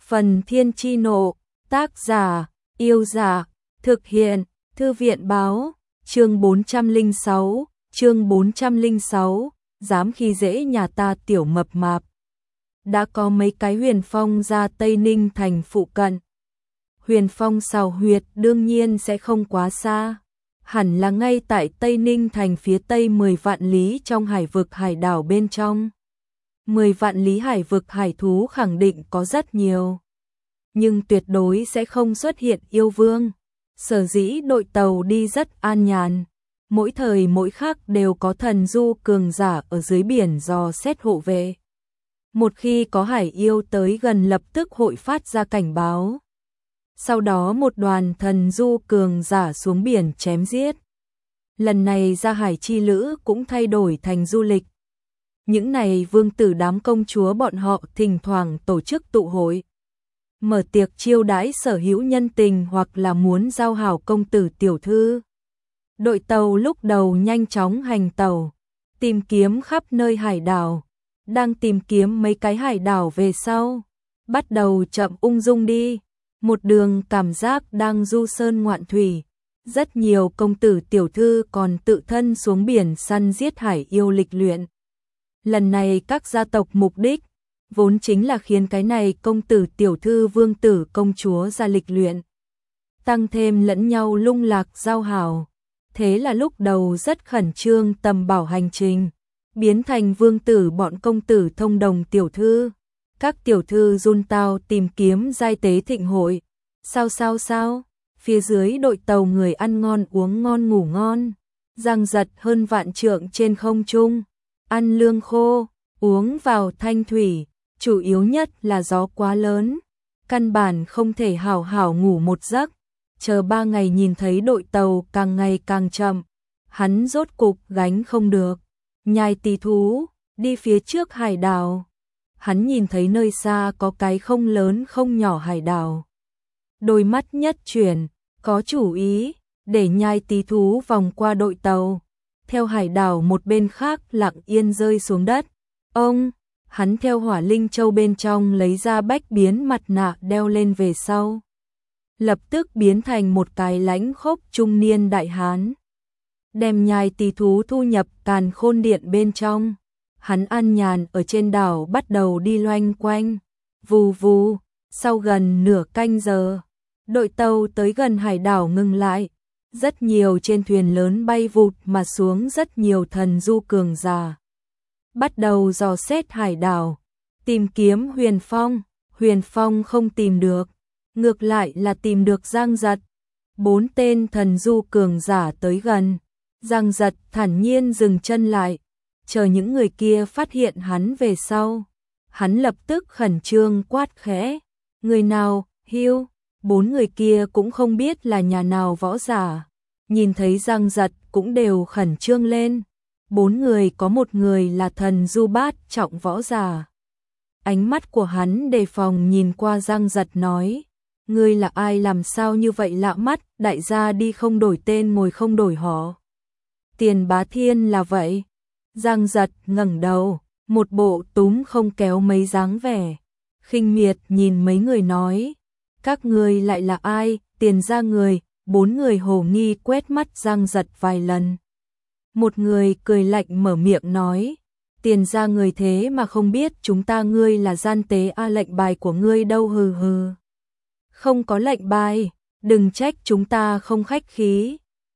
Phần Thiên Chi Nộ, tác giả, Yêu Dạ, thực hiện, Thư viện Báo, chương 406, dám khi dễ nhà ta tiểu mập mạp. Đã có mấy cái Huyền Phong ra Tây Ninh thành phụ cận. Huyền Phong xào huyệt đương nhiên sẽ không quá xa, hẳn là ngay tại Tây Ninh thành phía tây 10 vạn lý trong hải vực hải đảo bên trong. 10 vạn lý hải vực hải thú khẳng định có rất nhiều, nhưng tuyệt đối sẽ không xuất hiện yêu vương. Sở dĩ đội tàu đi rất an nhàn, mỗi thời mỗi khắc đều có thần du cường giả ở dưới biển dò xét hộ vệ. Một khi có hải yêu tới gần lập tức hội phát ra cảnh báo. Sau đó một đoàn thần du cường giả xuống biển chém giết. Lần này ra hải chi lữ cũng thay đổi thành du lịch. Những này vương tử đám công chúa bọn họ thỉnh thoảng tổ chức tụ hội, mở tiệc chiêu đãi sở hữu nhân tình hoặc là muốn giao hảo công tử tiểu thư. Đội tàu lúc đầu nhanh chóng hành tàu, tìm kiếm khắp nơi hải đảo. Đang tìm kiếm mấy cái hải đảo về sau, bắt đầu chậm ung dung đi. Một đường cảm giác đang du sơn ngoạn thủy. Rất nhiều công tử tiểu thư còn tự thân xuống biển săn giết hải yêu lịch luyện. Lần này các gia tộc mục đích vốn chính là khiến cái này công tử tiểu thư vương tử công chúa ra lịch luyện, tăng thêm lẫn nhau lung lạc giao hảo. Thế là lúc đầu rất khẩn trương tầm bảo hành trình, biến thành vương tử bọn công tử thông đồng tiểu thư. Các tiểu thư run tao tìm kiếm giai tế thịnh hội. Sao? Phía dưới đội tàu người ăn ngon uống ngon ngủ ngon, giang giật hơn vạn trượng trên không trung, ăn lương khô, uống vào thanh thủy, chủ yếu nhất là gió quá lớn, căn bản không thể hảo hảo ngủ một giấc. Chờ 3 ngày nhìn thấy đội tàu càng ngày càng chậm, hắn rốt cục gánh không được, nhai tí thú, đi phía trước hải đảo. Hắn nhìn thấy nơi xa có cái không lớn không nhỏ hải đảo. Đôi mắt nhất chuyển, có chủ ý, để nhai tí thú vòng qua đội tàu, theo hải đảo một bên khác lặng yên rơi xuống đất. Hắn theo hỏa linh châu bên trong lấy ra bách biến mặt nạ đeo lên về sau, lập tức biến thành một cái lãnh khốc trung niên đại hán, đem nhai tí thú thu nhập càn khôn điện bên trong. Hắn an nhàn ở trên đảo bắt đầu đi loanh quanh, vù vù. Sau gần nửa canh giờ, đội tàu tới gần hải đảo ngừng lại. Rất nhiều trên thuyền lớn bay vụt mà xuống rất nhiều thần du cường giả, bắt đầu dò xét hải đảo, tìm kiếm Huyền Phong. Huyền Phong không tìm được, ngược lại là tìm được Giang Giật. 4 tên thần du cường giả tới gần, Giang Giật thản nhiên dừng chân lại, chờ những người kia phát hiện hắn về sau. Hắn lập tức khẩn trương quát khẽ, người nào, Hưu. 4 người kia cũng không biết là nhà nào võ giả, nhìn thấy Giang Giật cũng đều khẩn trương lên. 4 người có một người là thần du bát trọng võ giả. Ánh mắt của hắn đề phòng nhìn qua Giang Giật nói, ngươi là ai làm sao như vậy lạ mắt, đại gia đi không đổi tên ngồi không đổi họ. Tiền Bá Thiên là vậy. Giang Giật ngẩng đầu, một bộ túm không kéo mấy dáng vẻ, khinh miệt nhìn mấy người nói, các ngươi lại là ai, Tiền gia người. 4 người hồ nghi quét mắt Giang Giật vài lần. Một người cười lạnh mở miệng nói, Tiền gia người thế mà không biết chúng ta, ngươi là gian tế a, lệnh bài của ngươi đâu, hừ hừ. Không có lệnh bài, đừng trách chúng ta không khách khí.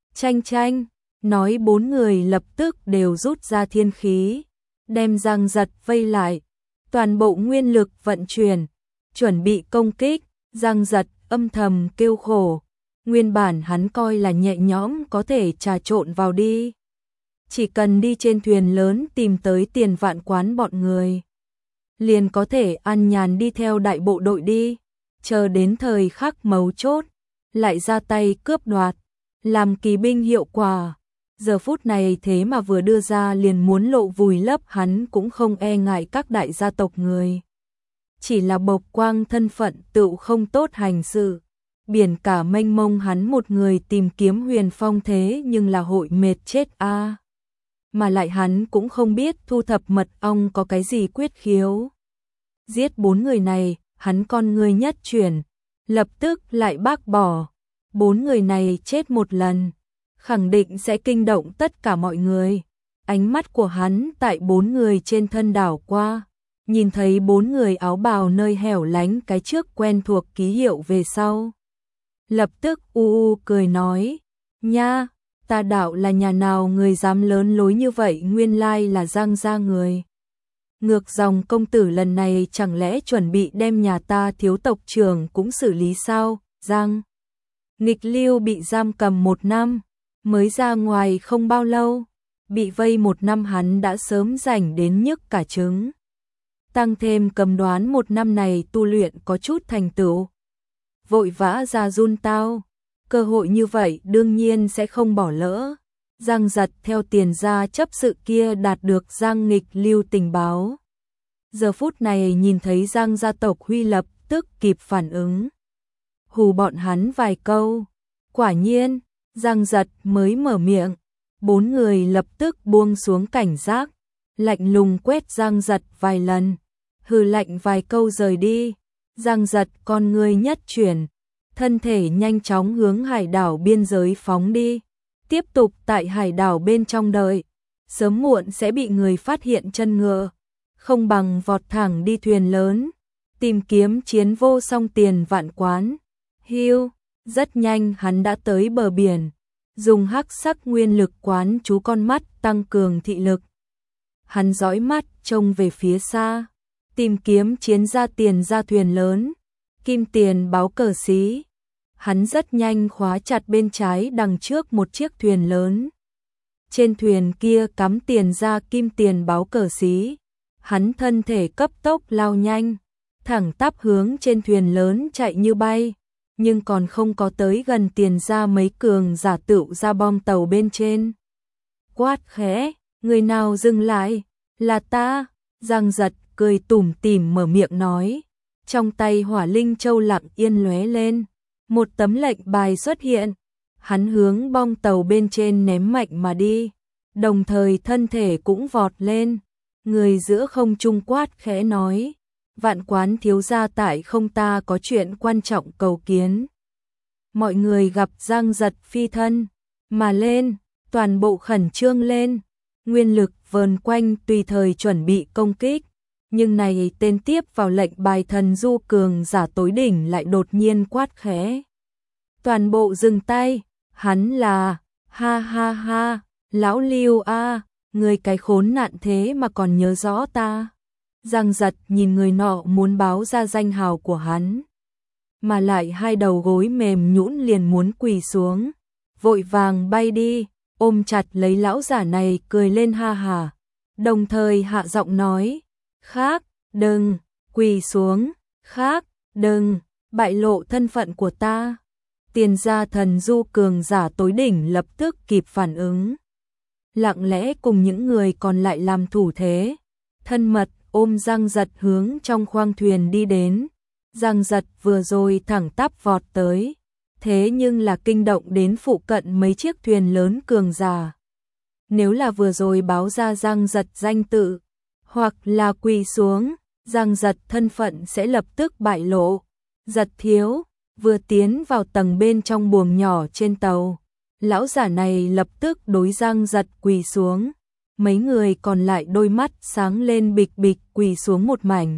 Tranh, nói 4 người lập tức đều rút ra thiên khí, đem Giang Giật vây lại, toàn bộ nguyên lực vận chuyển, chuẩn bị công kích. Giang Giật âm thầm kêu khổ, nguyên bản hắn coi là nhẹ nhõm có thể trà trộn vào đi, chỉ cần đi trên thuyền lớn tìm tới Tiền Vạn Quán bọn người, liền có thể an nhàn đi theo đại bộ đội đi, chờ đến thời khắc mấu chốt lại ra tay cướp đoạt, làm kỳ binh hiệu quả. Giờ phút này thế mà vừa đưa ra liền muốn lộ vùi lấp hắn cũng không e ngại các đại gia tộc người. Chỉ là bộc quang thân phận tựu không tốt hành sự. Biển cả mênh mông hắn một người tìm kiếm Huyền Phong thế nhưng là hội mệt chết a. Mà lại hắn cũng không biết thu thập mật ong có cái gì quyết khiếu. Giết 4 người này, hắn con người nhất chuyển, lập tức lại bác bỏ. 4 người này chết một lần, khẳng định sẽ kinh động tất cả mọi người. Ánh mắt của hắn tại 4 người trên thân đảo qua, nhìn thấy 4 người áo bào nơi hẻo lánh cái trước quen thuộc ký hiệu về sau. Lập tức cười nói, nha, ta đạo là nhà nào người dám lớn lối như vậy, nguyên lai là Giang gia người. Ngược dòng công tử lần này chẳng lẽ chuẩn bị đem nhà ta thiếu tộc trưởng cũng xử lý sao? Giang Nghịch Lưu bị giam cầm 1 năm, mới ra ngoài không bao lâu, bị vây 1 năm hắn đã sớm rảnh đến nhức cả trứng. Tăng thêm cầm đoán 1 năm này tu luyện có chút thành tựu, vội vã ra run tao, cơ hội như vậy đương nhiên sẽ không bỏ lỡ. Giang Giật theo tiền gia chấp sự kia đạt được Giang Nghịch Lưu tình báo. Giờ phút này nhìn thấy Giang gia tộc Huy lập tức kịp phản ứng, hù bọn hắn vài câu. Quả nhiên, Giang Giật mới mở miệng, 4 người lập tức buông xuống cảnh giác, lạnh lùng quét Giang Giật vài lần, hừ lạnh vài câu rời đi. Giang Giật con người nhất chuyển, thân thể nhanh chóng hướng hải đảo biên giới phóng đi, tiếp tục tại hải đảo bên trong đợi, sớm muộn sẽ bị người phát hiện chân ngựa, không bằng vọt thẳng đi thuyền lớn, tìm kiếm chiến vô song Tiền Vạn Quán. Hưu, rất nhanh hắn đã tới bờ biển, dùng hắc sắc nguyên lực quán chú con mắt tăng cường thị lực. Hắn dõi mắt trông về phía xa, tìm kiếm chiến gia Tiền gia thuyền lớn, kim tiền báo cờ xí. Hắn rất nhanh khóa chặt bên trái đằng trước một chiếc thuyền lớn. Trên thuyền kia cắm Tiền gia kim tiền báo cờ xí. Hắn thân thể cấp tốc lao nhanh, thẳng tắp hướng trên thuyền lớn chạy như bay, nhưng còn không có tới gần Tiền gia mấy cường giả tựu ra bom tàu bên trên. Quát khẽ, người nào dừng lại? Là ta. Giang Giật cười tủm tỉm mở miệng nói, trong tay Hỏa Linh Châu lặng yên lóe lên, một tấm lệnh bài xuất hiện, hắn hướng bom tàu bên trên ném mạnh mà đi, đồng thời thân thể cũng vọt lên, người giữa không trung quát khẽ nói, Vạn Quán thiếu gia tại không, ta có chuyện quan trọng cầu kiến. Mọi người gặp Giang Giật phi thân mà lên, toàn bộ khẩn trương lên, nguyên lực vờn quanh tùy thời chuẩn bị công kích. Nhưng này tên tiếp vào lệnh bài thần du cường giả tối đỉnh lại đột nhiên quát khẽ. Toàn bộ dừng tay, hắn là, ha ha ha, lão Lưu a, người cái khốn nạn thế mà còn nhớ rõ ta. Giang Giật nhìn người nọ muốn báo ra danh hào của hắn, mà lại hai đầu gối mềm nhũn liền muốn quỳ xuống, vội vàng bay đi, ôm chặt lấy lão giả này cười lên ha hà, đồng thời hạ giọng nói, khác, đừng, quỳ xuống, khác, đừng, bại lộ thân phận của ta. Tiền gia thần du cường giả tối đỉnh lập tức kịp phản ứng, lặng lẽ cùng những người còn lại làm thủ thế, thân mật ôm Giang Giật hướng trong khoang thuyền đi đến. Giang Giật vừa rồi thẳng tắp vọt tới, thế nhưng là kinh động đến phụ cận mấy chiếc thuyền lớn cường giả. Nếu là vừa rồi báo ra Giang Giật danh tự, hoặc là quỳ xuống, Giang Giật thân phận sẽ lập tức bại lộ. Giật thiếu, vừa tiến vào tầng bên trong buồng nhỏ trên tàu, lão giả này lập tức đối Giang Giật quỳ xuống. Mấy người còn lại đôi mắt sáng lên bịch bịch quỳ xuống một mảnh.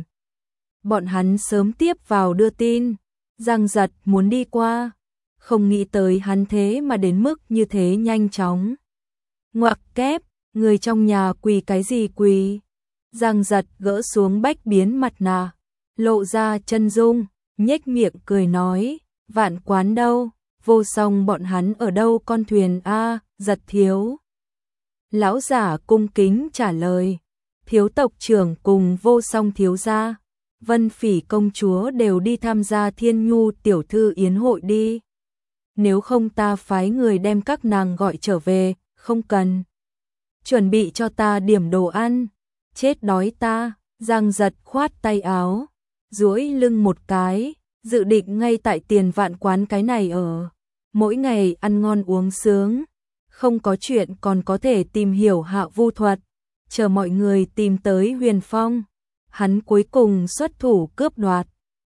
Bọn hắn sớm tiếp vào đưa tin, Giang Giật muốn đi qua, không nghĩ tới hắn thế mà đến mức như thế nhanh chóng. Ngoặc kép, người trong nhà quỳ cái gì quỳ? Giang Giật gỡ xuống bách biến mặt nạ, lộ ra chân dung, nhếch miệng cười nói, Vạn Quán đâu, Vô Song bọn hắn ở đâu con thuyền a? Giật thiếu. Lão giả cung kính trả lời, thiếu tộc trưởng cùng Vô Song thiếu gia, Vân Phỉ công chúa đều đi tham gia Thiên Nhu tiểu thư yến hội đi. Nếu không ta phái người đem các nàng gọi trở về, không cần. Chuẩn bị cho ta điểm đồ ăn, chết đói ta. Giang Giật khoát tay áo, duỗi lưng một cái, dự định ngay tại Tiền Vạn Quán cái này ở, mỗi ngày ăn ngon uống sướng, không có chuyện còn có thể tìm hiểu Hạ Vu thuật, chờ mọi người tìm tới Huyền Phong, hắn cuối cùng xuất thủ cướp đoạt.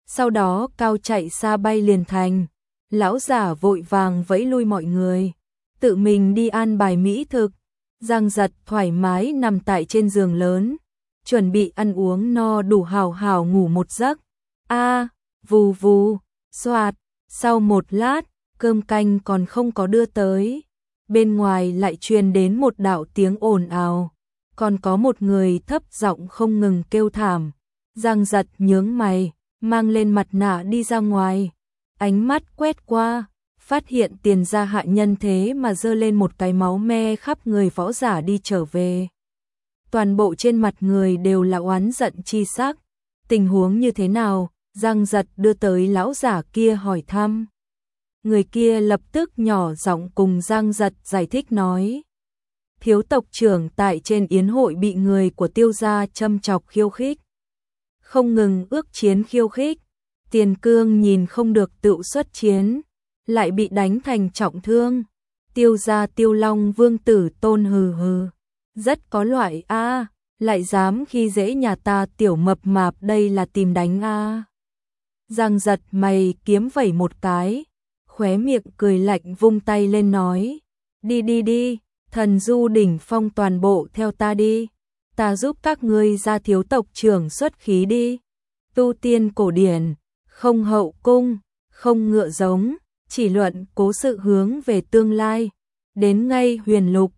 sau đó cao chạy xa bay liền thành. Lão giả vội vàng vẫy lui mọi người, tự mình đi an bài mỹ thực. Giang Giật thoải mái nằm tại trên giường lớn, chuẩn bị ăn uống no đủ hào hào ngủ một giấc. Vù vù, xoạt, sau một lát, cơm canh còn không có đưa tới. Bên ngoài lại truyền đến một đạo tiếng ồn ào, còn có một người thấp giọng không ngừng kêu thảm. Giang Giật nhướng mày, mang lên mặt nạ đi ra ngoài, ánh mắt quét qua, phát hiện Tiền gia hạ nhân thế mà giơ lên một cái máu me khắp người võ giả đi trở về. Toàn bộ trên mặt người đều là oán giận chi sắc. Tình huống như thế nào? Giang Giật đưa tới lão giả kia hỏi thăm. Người kia lập tức nhỏ giọng cùng Giang Giật giải thích nói. Thiếu tộc trưởng tại trên yến hội bị người của Tiêu gia châm chọc khiêu khích, không ngừng ước chiến khiêu khích. Tiền Cương nhìn không được tự xuất chiến, lại bị đánh thành trọng thương. Tiêu gia Tiêu Long vương tử Tôn hừ hừ, rất có loại a, lại dám khi dễ nhà ta tiểu mập mạp, đây là tìm đánh a. Giang Giật mày kiếm vẩy một cái, khóe miệng cười lạnh vung tay lên nói, đi đi đi, thần du đỉnh phong toàn bộ theo ta đi, ta giúp các ngươi ra thiếu tộc trưởng xuất khí đi. Tu tiên cổ điển, không hậu cung, không ngựa giống, chỉ luận cố sự hướng về tương lai. Đến ngay huyền lục,